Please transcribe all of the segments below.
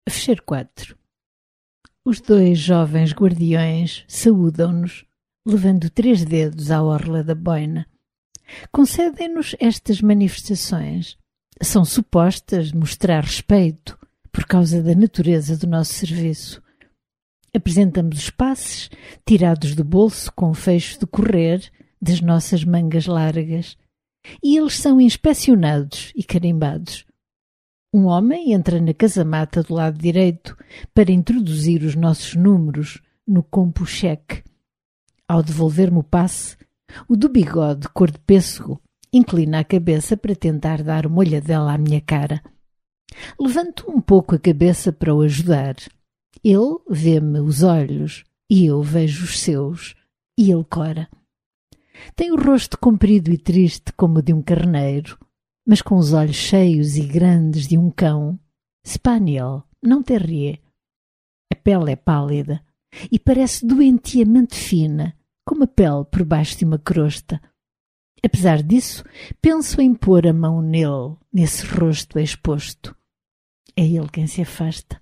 Fecheiro 4. Os dois jovens guardiões saúdam-nos, levando 3 dedos à orla da boina. Concedem-nos estas manifestações. São supostas mostrar respeito por causa da natureza do nosso serviço. Apresentamos os passes, tirados do bolso com o fecho de correr das nossas mangas largas, e eles são inspecionados e carimbados. Um homem entra na casamata do lado direito para introduzir os nossos números no compu-cheque. Ao devolver-me o passe, o do bigode cor de pêssego inclina a cabeça para tentar dar uma olhadela à minha cara. Levanto um pouco a cabeça para o ajudar. Ele vê-me os olhos e eu vejo os seus, e ele cora. Tem o rosto comprido e triste como o de um carneiro, mas com os olhos cheios e grandes de um cão. Spaniel, não terrier. A pele é pálida e parece doentiamente fina, como a pele por baixo de uma crosta. Apesar disso, penso em pôr a mão nele, nesse rosto exposto. É ele quem se afasta.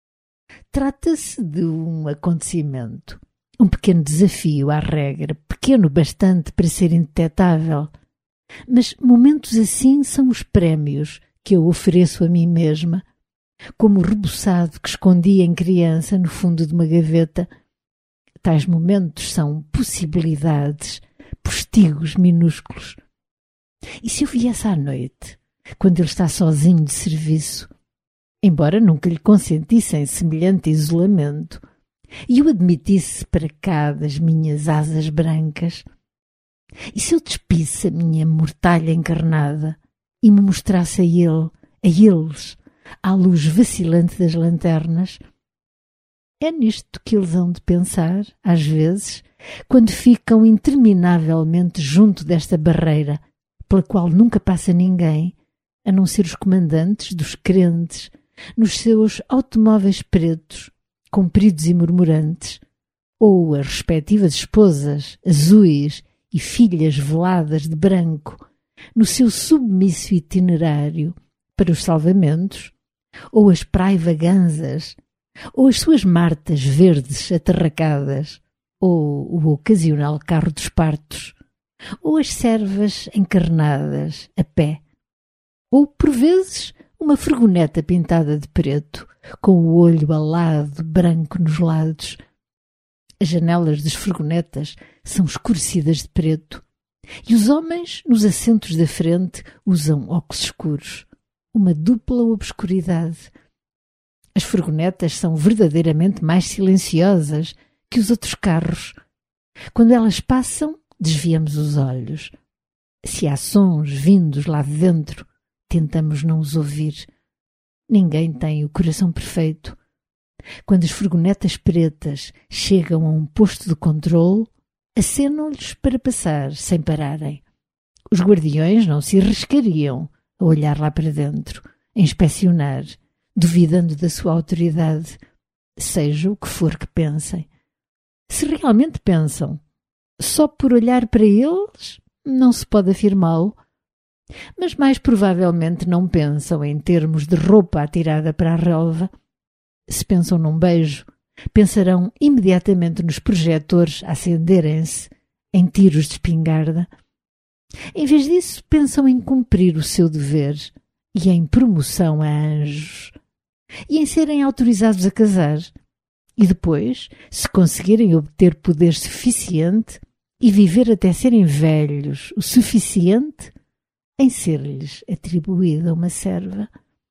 Trata-se de um acontecimento, um pequeno desafio à regra, pequeno bastante para ser indetetável. Mas momentos assim são os prémios que eu ofereço a mim mesma, como o rebuçado que escondi em criança no fundo de uma gaveta. Tais momentos são possibilidades, postigos minúsculos. E se eu viesse à noite, quando ele está sozinho de serviço, embora nunca lhe consentisse em semelhante isolamento, e o admitisse para cá das minhas asas brancas, e se eu despisse a minha mortalha encarnada e me mostrasse a ele, a eles, à luz vacilante das lanternas? É nisto que eles hão de pensar, às vezes, quando ficam interminavelmente junto desta barreira, pela qual nunca passa ninguém, a não ser os comandantes dos crentes, nos seus automóveis pretos, compridos e murmurantes, ou as respectivas esposas, azuis e filhas veladas de branco, no seu submisso itinerário para os salvamentos, ou as praivagãs, ou as suas martas verdes atarracadas, ou o ocasional carro dos partos, ou as servas encarnadas a pé, ou, por vezes, uma furgoneta pintada de preto, com o olho alado branco nos lados. As janelas das furgonetas são escurecidas de preto, e os homens, nos assentos da frente, usam óculos escuros, uma dupla obscuridade. As furgonetas são verdadeiramente mais silenciosas que os outros carros. Quando elas passam, desviamos os olhos. Se há sons vindos lá de dentro, tentamos não os ouvir. Ninguém tem o coração perfeito. Quando as furgonetas pretas chegam a um posto de controle, acenam-lhes para passar sem pararem. Os guardiões não se arriscariam a olhar lá para dentro, a inspecionar, duvidando da sua autoridade, seja o que for que pensem. Se realmente pensam, só por olhar para eles não se pode afirmá-lo, mas mais provavelmente não pensam em termos de roupa atirada para a relva. Se pensam num beijo, pensarão imediatamente nos projetores a acenderem-se em tiros de espingarda. Em vez disso, pensam em cumprir o seu dever e em promoção a anjos, e em serem autorizados a casar, e depois, se conseguirem obter poder suficiente e viver até serem velhos o suficiente, em ser-lhes atribuída uma serva.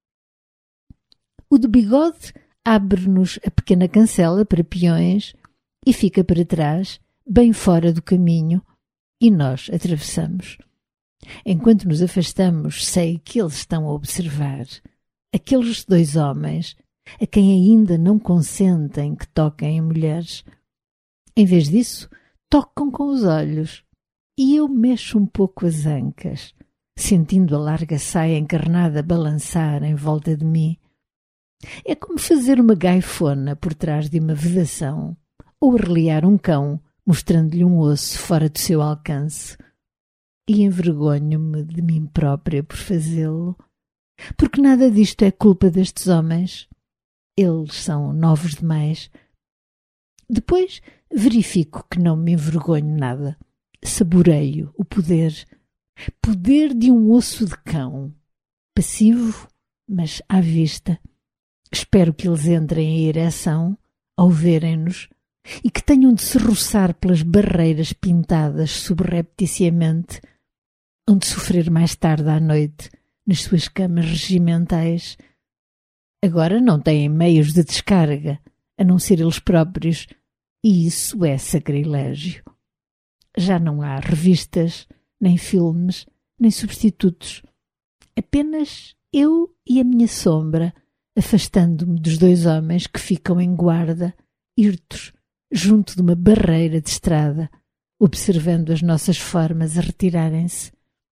O do bigode abre-nos a pequena cancela para peões e fica para trás, bem fora do caminho, e nós atravessamos. Enquanto nos afastamos, sei que eles estão a observar. Aqueles 2 homens, a quem ainda não consentem que toquem em mulheres. Em vez disso, tocam com os olhos, e eu mexo um pouco as ancas, sentindo a larga saia encarnada balançar em volta de mim. É como fazer uma gaifona por trás de uma vedação, ou arreliar um cão, mostrando-lhe um osso fora do seu alcance. E envergonho-me de mim própria por fazê-lo, porque nada disto é culpa destes homens. Eles são novos demais. Depois verifico que não me envergonho nada. Saboreio o poder de um osso de cão, passivo, mas à vista. Espero que eles entrem em ereção ao verem-nos e que tenham de se roçar pelas barreiras pintadas subrepticiamente, onde sofrer mais tarde à noite nas suas camas regimentais. Agora não têm meios de descarga, a não ser eles próprios, e isso é sacrilégio. Já não há revistas, nem filmes, nem substitutos. Apenas eu e a minha sombra, afastando-me dos dois homens que ficam em guarda, hirtos, junto de uma barreira de estrada, observando as nossas formas a retirarem-se.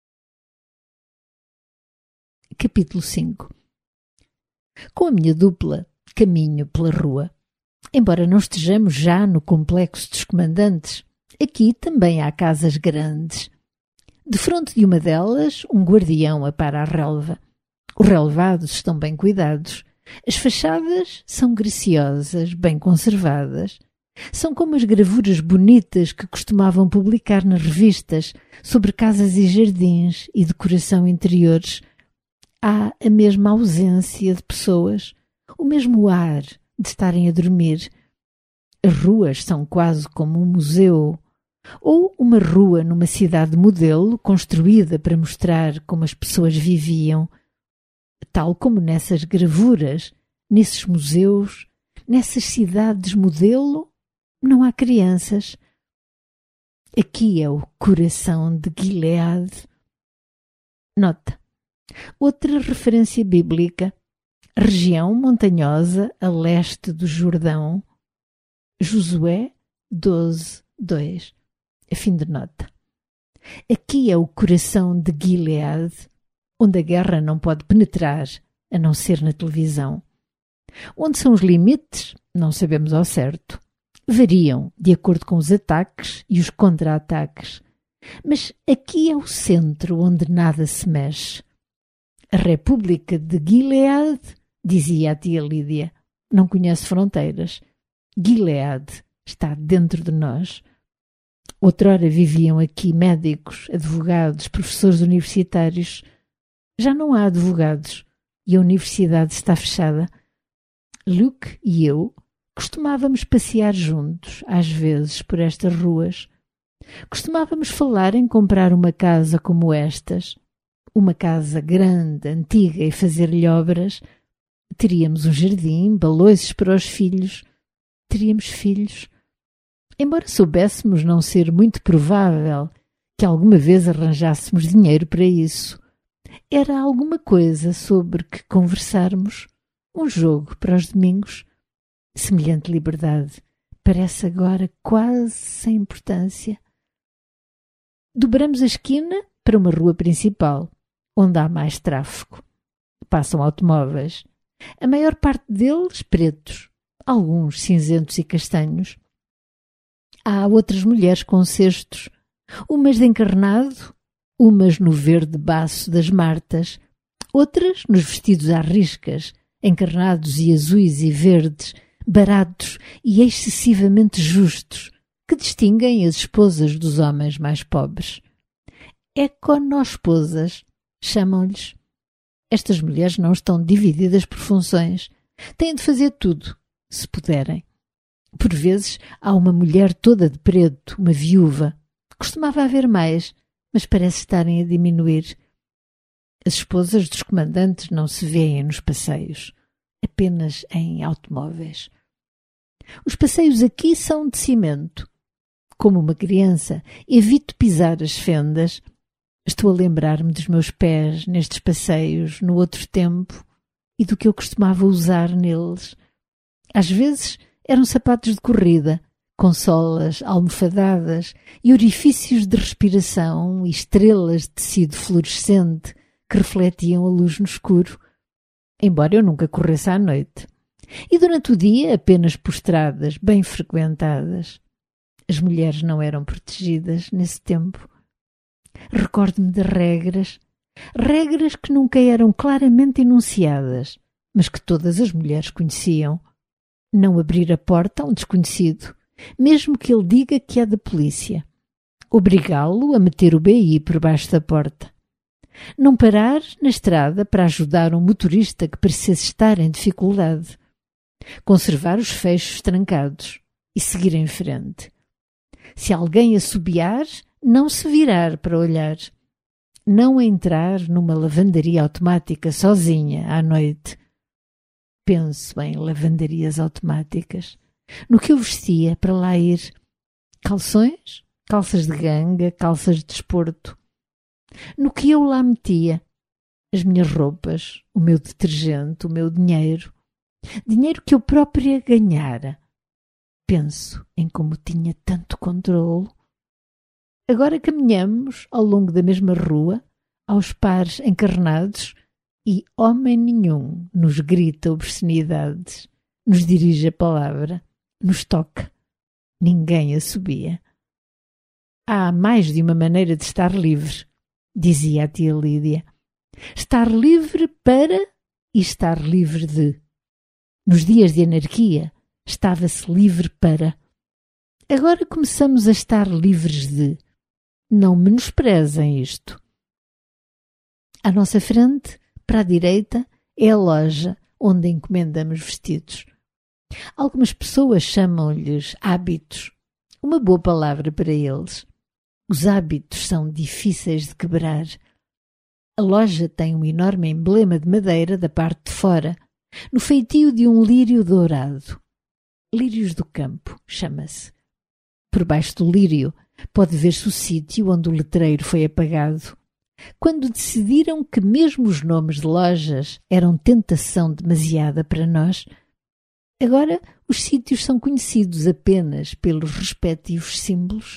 Capítulo 5. Com a minha dupla, caminho pela rua. Embora não estejamos já no complexo dos comandantes, aqui também há casas grandes. Defronte de uma delas, um guardião apara a relva. Os relevados estão bem cuidados. As fachadas são graciosas, bem conservadas. São como as gravuras bonitas que costumavam publicar nas revistas sobre casas e jardins e decoração interiores. Há a mesma ausência de pessoas, o mesmo ar de estarem a dormir. As ruas são quase como um museu, ou uma rua numa cidade modelo construída para mostrar como as pessoas viviam. Tal como nessas gravuras, nesses museus, nessas cidades modelo, não há crianças. Aqui é o coração de Gileade. Nota. Outra referência bíblica. Região montanhosa a leste do Jordão. Josué 12:2. Fim de nota. Aqui é o coração de Gileade, onde a guerra não pode penetrar, a não ser na televisão. Onde são os limites? Não sabemos ao certo. Variam de acordo com os ataques e os contra-ataques. Mas aqui é o centro onde nada se mexe. A República de Gileade, dizia a tia Lídia, não conhece fronteiras. Gileade está dentro de nós. Outrora viviam aqui médicos, advogados, professores universitários. Já não há advogados e a universidade está fechada. Luke e eu costumávamos passear juntos, às vezes, por estas ruas. Costumávamos falar em comprar uma casa como estas, uma casa grande, antiga, e fazer-lhe obras. Teríamos um jardim, balões para os filhos. Teríamos filhos. Embora soubéssemos não ser muito provável que alguma vez arranjássemos dinheiro para isso, era alguma coisa sobre que conversarmos, um jogo para os domingos. Semelhante liberdade parece agora quase sem importância. Dobramos a esquina para uma rua principal, onde há mais tráfego. Passam automóveis, a maior parte deles pretos, alguns cinzentos e castanhos. Há outras mulheres com cestos, umas de encarnado, umas no verde baço das martas, outras nos vestidos à riscas, encarnados e azuis e verdes, baratos e excessivamente justos, que distinguem as esposas dos homens mais pobres. Econosposas, chamam-lhes. Estas mulheres não estão divididas por funções. Têm de fazer tudo, se puderem. Por vezes há uma mulher toda de preto, uma viúva. Costumava haver mais, mas parece estarem a diminuir. As esposas dos comandantes não se vêem nos passeios, apenas em automóveis. Os passeios aqui são de cimento. Como uma criança, evito pisar as fendas. Estou a lembrar-me dos meus pés nestes passeios no outro tempo e do que eu costumava usar neles. Às vezes eram sapatos de corrida, com solas almofadadas e orifícios de respiração e estrelas de tecido fluorescente que refletiam a luz no escuro, embora eu nunca corresse à noite. E durante o dia apenas por estradas bem frequentadas. As mulheres não eram protegidas nesse tempo. Recordo-me de regras que nunca eram claramente enunciadas, mas que todas as mulheres conheciam. Não abrir a porta a um desconhecido, mesmo que ele diga que é da polícia. Obrigá-lo a meter o BI por baixo da porta. Não parar na estrada para ajudar um motorista que parecesse estar em dificuldade. Conservar os fechos trancados e seguir em frente. Se alguém assobiar, não se virar para olhar. Não entrar numa lavandaria automática sozinha à noite. Penso em lavandarias automáticas. No que eu vestia para lá ir. Calções, calças de ganga, calças de desporto. No que eu lá metia. As minhas roupas, o meu detergente, o meu dinheiro. Dinheiro que eu própria ganhara. Penso em como tinha tanto controle. Agora caminhamos ao longo da mesma rua, aos pares encarnados, e homem nenhum nos grita obscenidades, nos dirige a palavra, nos toca. Ninguém assobia. Há mais de uma maneira de estar livre, dizia a tia Lídia. Estar livre para e estar livre de. Nos dias de anarquia, estava-se livre para. Agora começamos a estar livres de. Não menosprezem isto. À nossa frente, para a direita, é a loja onde encomendamos vestidos. Algumas pessoas chamam-lhes hábitos, uma boa palavra para eles. Os hábitos são difíceis de quebrar. A loja tem um enorme emblema de madeira da parte de fora, no feitio de um lírio dourado. Lírios do campo, chama-se. Por baixo do lírio pode ver-se o sítio onde o letreiro foi apagado. Quando decidiram que mesmo os nomes de lojas eram tentação demasiada para nós, agora os sítios são conhecidos apenas pelos respectivos símbolos.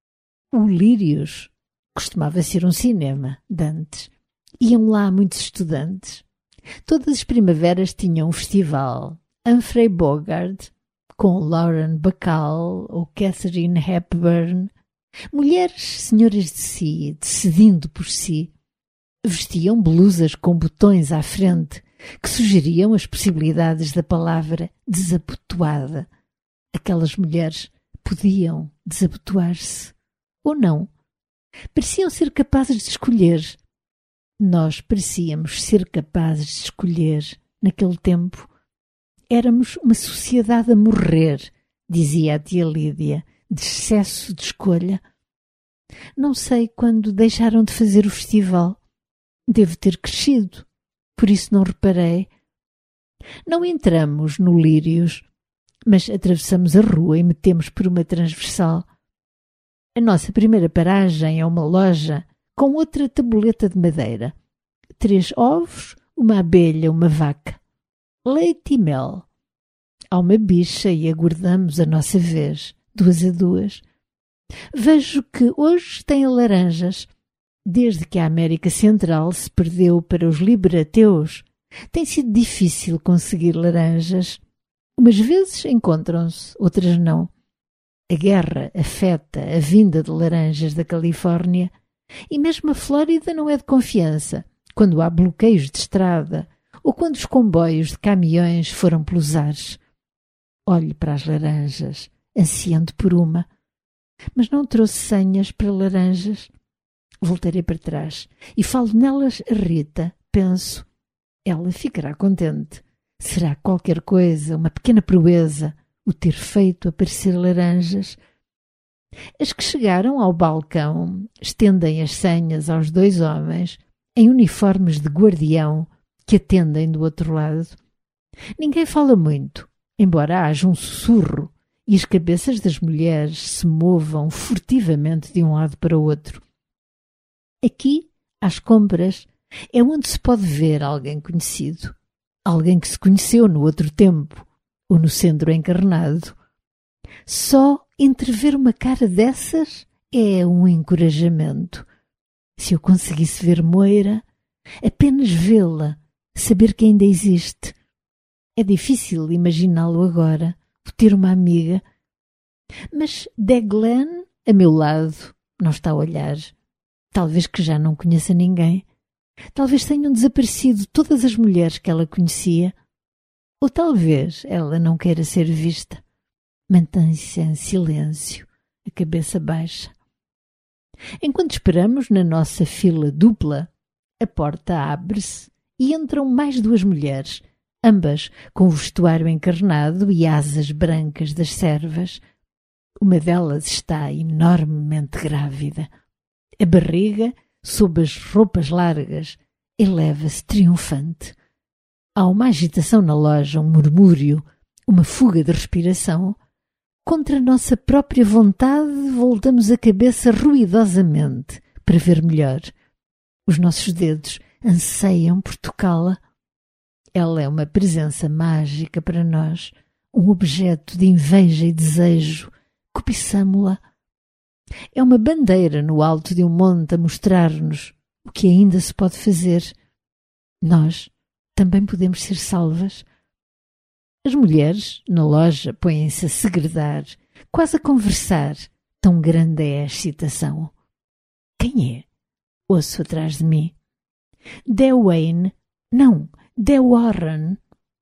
O Lírios costumava ser um cinema de antes. Iam lá muitos estudantes. Todas as primaveras tinham um festival. Humphrey Bogart, com Lauren Bacall ou Katharine Hepburn. Mulheres senhoras de si, decidindo por si. Vestiam blusas com botões à frente que sugeriam as possibilidades da palavra desabotoada. Aquelas mulheres podiam desabotoar-se. Ou não. Pareciam ser capazes de escolher. Nós parecíamos ser capazes de escolher naquele tempo. Éramos uma sociedade a morrer, dizia a tia Lídia, de excesso de escolha. Não sei quando deixaram de fazer o festival. Devo ter crescido, por isso não reparei. Não entramos no Lírios, mas atravessamos a rua e metemos por uma transversal. A nossa primeira paragem é uma loja com outra tabuleta de madeira. 3 ovos, uma abelha, uma vaca. Leite e mel. Há uma bicha e aguardamos a nossa vez, 2 a 2. Vejo que hoje tem laranjas. Desde que a América Central se perdeu para os liberateus, tem sido difícil conseguir laranjas. Umas vezes encontram-se, outras não. A guerra afeta a vinda de laranjas da Califórnia e mesmo a Flórida não é de confiança quando há bloqueios de estrada ou quando os comboios de caminhões foram pelos ares. Olho para as laranjas, ansiando por uma, mas não trouxe senhas para laranjas. Voltarei para trás e falo nelas a Rita. Penso, ela ficará contente. Será qualquer coisa, uma pequena proeza, o ter feito aparecer laranjas. As que chegaram ao balcão estendem as senhas aos 2 homens em uniformes de guardião que atendem do outro lado. Ninguém fala muito, embora haja um sussurro e as cabeças das mulheres se movam furtivamente de um lado para o outro. Aqui, às compras, é onde se pode ver alguém conhecido, alguém que se conheceu no outro tempo ou no centro encarnado. Só entrever uma cara dessas é um encorajamento. Se eu conseguisse ver Moira, apenas vê-la, saber que ainda existe. É difícil imaginá-lo agora, ter uma amiga. Mas Deglen, a meu lado, não está a olhar. Talvez que já não conheça ninguém. Talvez tenham desaparecido todas as mulheres que ela conhecia. Ou talvez ela não queira ser vista. Mantém-se em silêncio, a cabeça baixa. Enquanto esperamos na nossa fila dupla, a porta abre-se e entram mais duas mulheres, ambas com o vestuário encarnado e asas brancas das servas. Uma delas está enormemente grávida. A barriga, sob as roupas largas, eleva-se triunfante. Há uma agitação na loja, um murmúrio, uma fuga de respiração. Contra a nossa própria vontade, voltamos a cabeça ruidosamente para ver melhor. Os nossos dedos anseiam por tocá-la. Ela é uma presença mágica para nós, um objeto de inveja e desejo. Cobiçamo-la. É uma bandeira no alto de um monte a mostrar-nos o que ainda se pode fazer. Nós também podemos ser salvas. As mulheres na loja põem-se a segredar, quase a conversar. Tão grande é a excitação. Quem é? Ouço atrás de mim. De Wayne. Não, De Warren.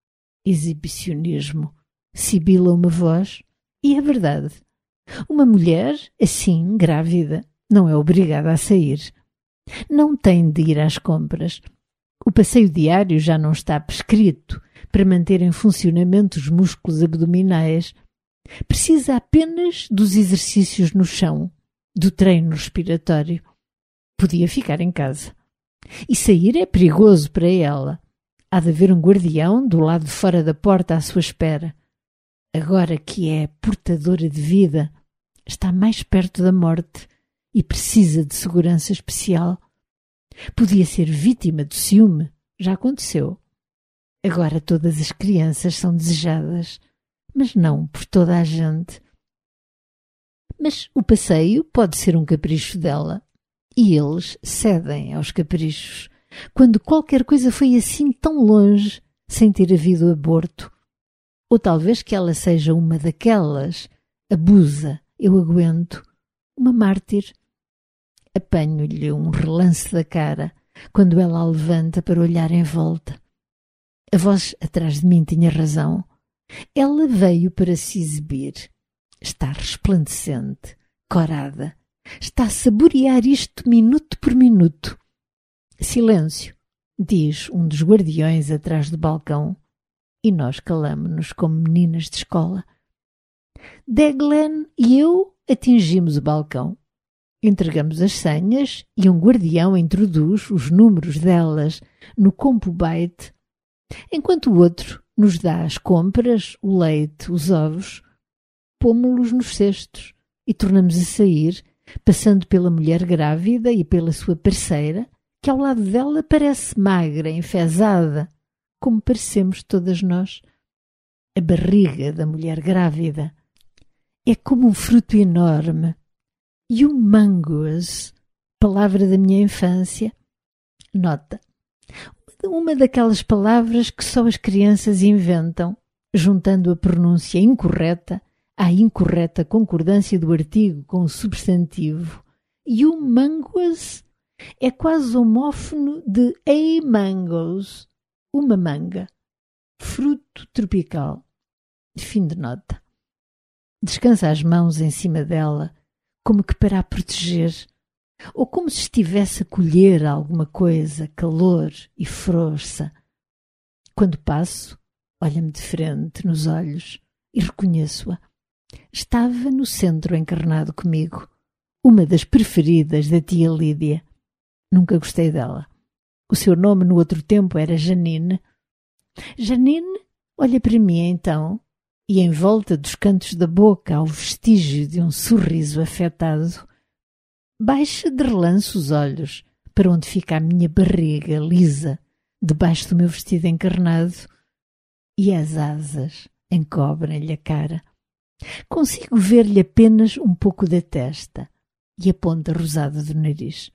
Exibicionismo. Sibila uma voz. E é verdade. Uma mulher, assim, grávida, não é obrigada a sair. Não tem de ir às compras. O passeio diário já não está prescrito para manter em funcionamento os músculos abdominais. Precisa apenas dos exercícios no chão, do treino respiratório. Podia ficar em casa. E sair é perigoso para ela. Há de haver um guardião do lado de fora da porta à sua espera. Agora que é portadora de vida, está mais perto da morte e precisa de segurança especial. Podia ser vítima do ciúme, já aconteceu. Agora todas as crianças são desejadas, mas não por toda a gente. Mas o passeio pode ser um capricho dela, e eles cedem aos caprichos, quando qualquer coisa foi assim tão longe, sem ter havido aborto. Ou talvez que ela seja uma daquelas, abusa, eu aguento, uma mártir. Apanho-lhe um relance da cara, quando ela a levanta para olhar em volta. A voz atrás de mim tinha razão. Ela veio para se exibir. Está resplandecente, corada. Está a saborear isto minuto por minuto. Silêncio, diz um dos guardiões atrás do balcão, e nós calamo-nos como meninas de escola. Deglen e eu atingimos o balcão. Entregamos as senhas e um guardião introduz os números delas no CompuByte, enquanto o outro nos dá as compras, o leite, os ovos. Pômo-los nos cestos e tornamos a sair, passando pela mulher grávida e pela sua parceira, que ao lado dela parece magra, enfesada, como parecemos todas nós. A barriga da mulher grávida é como um fruto enorme. Humongous, palavra da minha infância. Nota. Uma daquelas palavras que só as crianças inventam, juntando a pronúncia incorreta à incorreta concordância do artigo com o substantivo. Humongous é quase homófono de a mangoes, uma manga, fruto tropical. Fim de nota. Descansa as mãos em cima dela, como que para a proteger, ou como se estivesse a colher alguma coisa, calor e força. Quando passo, olha-me de frente nos olhos e reconheço-a. Estava no centro encarnado comigo, uma das preferidas da tia Lídia. Nunca gostei dela. O seu nome no outro tempo era Janine. Janine olha para mim então, e em volta dos cantos da boca há o vestígio de um sorriso afetado. Baixa de relance os olhos para onde fica a minha barriga lisa, debaixo do meu vestido encarnado, e as asas encobrem-lhe a cara. Consigo ver-lhe apenas um pouco da testa e a ponta rosada do nariz.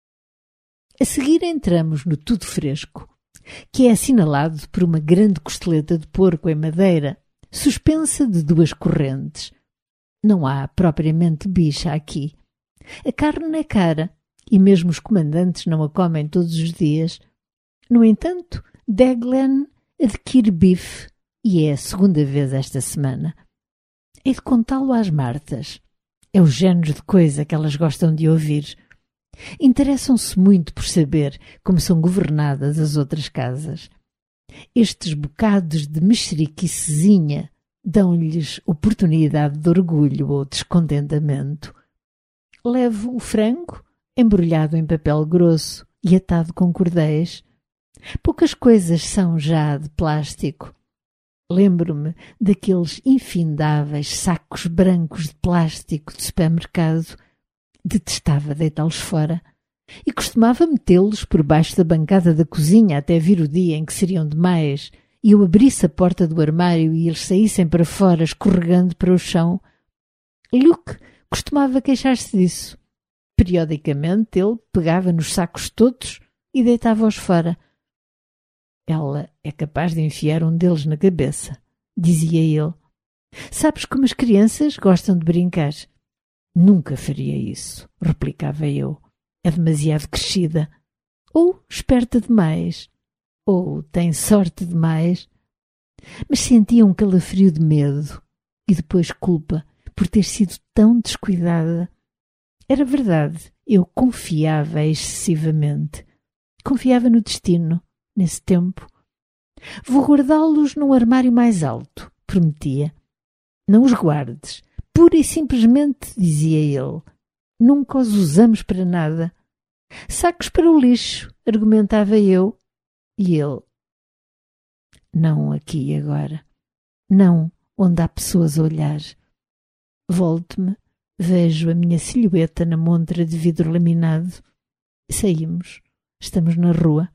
A seguir entramos no tudo fresco, que é assinalado por uma grande costeleta de porco em madeira, suspensa de duas correntes. Não há propriamente bicha aqui. A carne é cara e mesmo os comandantes não a comem todos os dias. No entanto, Deglen adquire bife e é a segunda vez esta semana. Hei de contá-lo às Martas. É o género de coisa que elas gostam de ouvir. Interessam-se muito por saber como são governadas as outras casas. Estes bocados de mexeriquicezinha dão-lhes oportunidade de orgulho ou descontentamento. Levo o frango embrulhado em papel grosso e atado com cordéis. Poucas coisas são já de plástico. Lembro-me daqueles infindáveis sacos brancos de plástico de supermercado. Detestava deitá-los fora e costumava metê-los por baixo da bancada da cozinha até vir o dia em que seriam demais e eu abrisse a porta do armário e eles saíssem para fora escorregando para o chão. Luke costumava queixar-se disso. Periodicamente ele pegava nos sacos todos e deitava-os fora. Ela é capaz de enfiar um deles na cabeça, dizia ele. Sabes como as crianças gostam de brincar? Nunca faria isso, replicava eu. É demasiado crescida. Ou esperta demais. Ou tem sorte demais. Mas sentia um calafrio de medo e depois culpa por ter sido tão descuidada. Era verdade, eu confiava excessivamente. Confiava no destino, nesse tempo. Vou guardá-los num armário mais alto, prometia. Não os guardes. Pura e simplesmente, dizia ele, nunca os usamos para nada. Sacos para o lixo, argumentava eu. E ele, não aqui agora. Não onde há pessoas a olhar. Volto-me, vejo a minha silhueta na montra de vidro laminado. Saímos. Estamos na rua.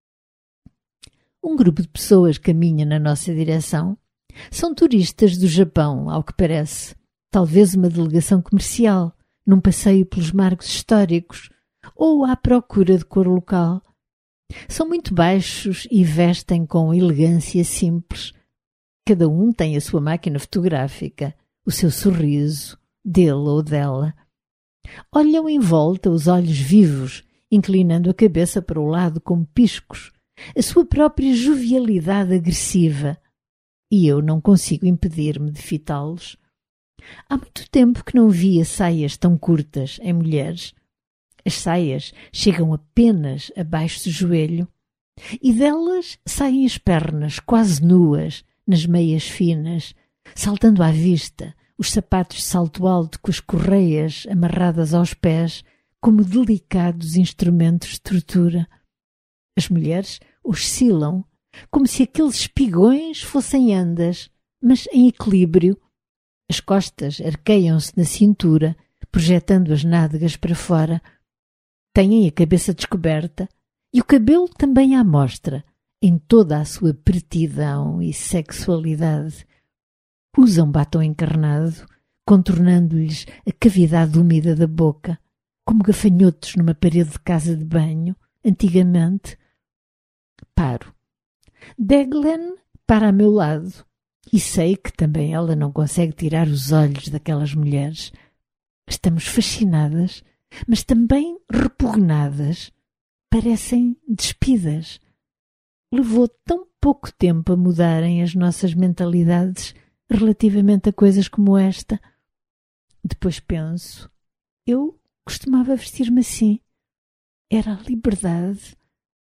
Um grupo de pessoas caminha na nossa direção. São turistas do Japão, ao que parece. Talvez uma delegação comercial, num passeio pelos marcos históricos, ou à procura de cor local. São muito baixos e vestem com elegância simples. Cada um tem a sua máquina fotográfica, o seu sorriso, dele ou dela. Olham em volta os olhos vivos, inclinando a cabeça para o lado como piscos, a sua própria jovialidade agressiva. E eu não consigo impedir-me de fitá-los. Há muito tempo que não via saias tão curtas em mulheres. As saias chegam apenas abaixo do joelho e delas saem as pernas quase nuas nas meias finas, saltando à vista os sapatos de salto alto com as correias amarradas aos pés como delicados instrumentos de tortura. As mulheres oscilam como se aqueles espigões fossem andas, mas em equilíbrio. As costas arqueiam-se na cintura, projetando as nádegas para fora. Têm a cabeça descoberta e o cabelo também à mostra, em toda a sua pretidão e sexualidade. Usam batom encarnado, contornando-lhes a cavidade úmida da boca, como gafanhotos numa parede de casa de banho, antigamente. Paro. Deglen para a meu lado. E sei que também ela não consegue tirar os olhos daquelas mulheres. Estamos fascinadas, mas também repugnadas. Parecem despidas. Levou tão pouco tempo a mudarem as nossas mentalidades relativamente a coisas como esta. Depois penso, eu costumava vestir-me assim. Era a liberdade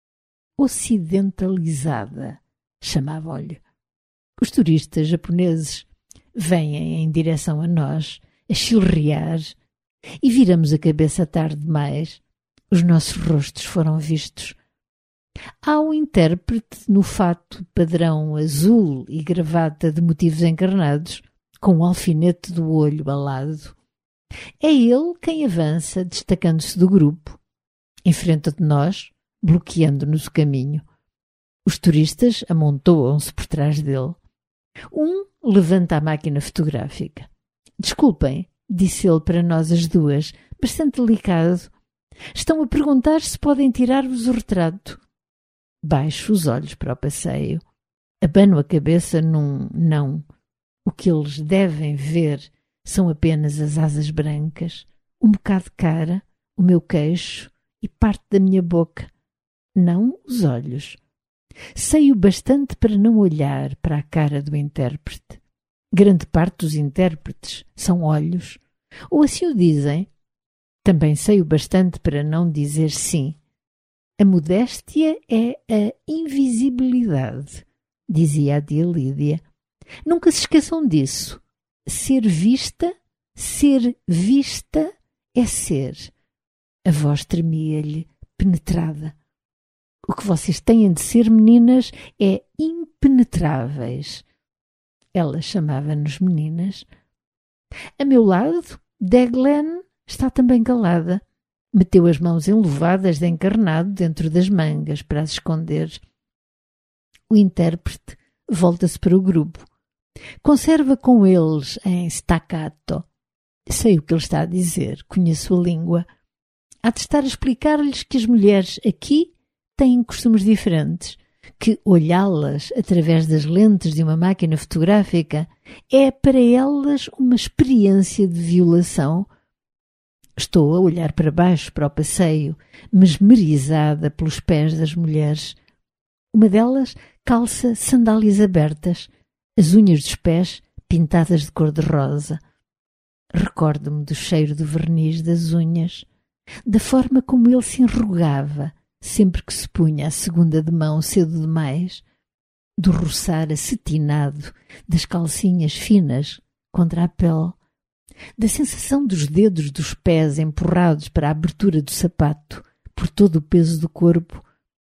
ocidentalizada, chamava-lhe. Os turistas japoneses vêm em direção a nós, a chilrear, e viramos a cabeça tarde demais. Os nossos rostos foram vistos. Há um intérprete no fato padrão azul e gravata de motivos encarnados, com um alfinete do olho alado. É ele quem avança, destacando-se do grupo. Enfrenta de nós, bloqueando-nos o caminho. Os turistas amontoam-se por trás dele. Um levanta a máquina fotográfica. Desculpem, disse ele para nós as duas, bastante delicado. Estão a perguntar se podem tirar-vos o retrato. Baixo os olhos para o passeio. Abano a cabeça num não. O que eles devem ver são apenas as asas brancas, um bocado de cara, o meu queixo e parte da minha boca. Não os olhos. Sei o bastante para não olhar para a cara do intérprete. Grande parte dos intérpretes são olhos, ou assim o dizem. Também sei o bastante para não dizer sim. A modéstia é a invisibilidade, dizia a tia Lídia. Nunca se esqueçam disso. Ser vista é ser. A voz tremia-lhe, penetrada. O que vocês têm de ser, meninas, é impenetráveis. Ela chamava-nos meninas. A meu lado, Deglen está também calada. Meteu as mãos enluvadas de encarnado dentro das mangas para as esconder. O intérprete volta-se para o grupo. Conserva com eles em staccato. Sei o que ele está a dizer, conheço a língua. Há de estar a explicar-lhes que as mulheres aqui têm costumes diferentes, que olhá-las através das lentes de uma máquina fotográfica é para elas uma experiência de violação. Estou a olhar para baixo, para o passeio, mesmerizada pelos pés das mulheres. Uma delas calça sandálias abertas, as unhas dos pés pintadas de cor-de-rosa. Recordo-me do cheiro do verniz das unhas, da forma como ele se enrugava sempre que se punha a segunda de mão cedo demais, do roçar acetinado das calcinhas finas contra a pele, da sensação dos dedos dos pés empurrados para a abertura do sapato por todo o peso do corpo.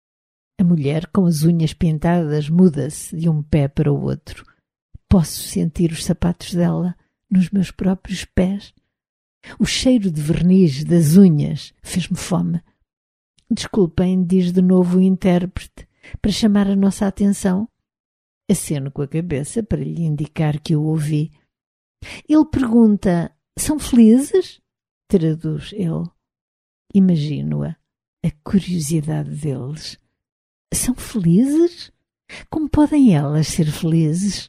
A mulher com as unhas pintadas muda-se de um pé para o outro. Posso sentir os sapatos dela nos meus próprios pés. O cheiro de verniz das unhas fez-me fome. Desculpem, diz de novo o intérprete, para chamar a nossa atenção. Aceno com a cabeça para lhe indicar que o ouvi. Ele pergunta, são felizes? Traduz ele. Imagino-a, a curiosidade deles. São felizes? Como podem elas ser felizes?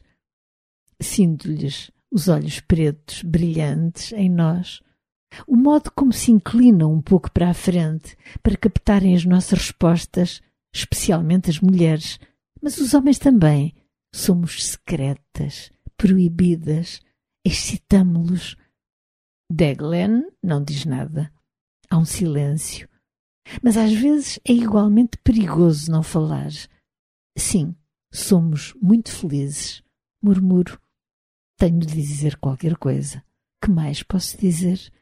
Sinto-lhes os olhos pretos, brilhantes em nós, o modo como se inclinam um pouco para a frente para captarem as nossas respostas, especialmente as mulheres, mas os homens também. Somos secretas, proibidas, excitamo-los. Deglen não diz nada. Há um silêncio. Mas às vezes é igualmente perigoso não falar. Sim, somos muito felizes. Murmuro. Tenho de dizer qualquer coisa. Que mais posso dizer?